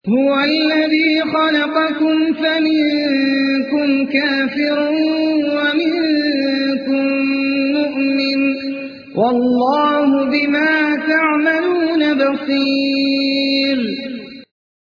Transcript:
هو الذي خلقكم فمنكم كافر ومنكم مؤمن والله بما تعملون بصير.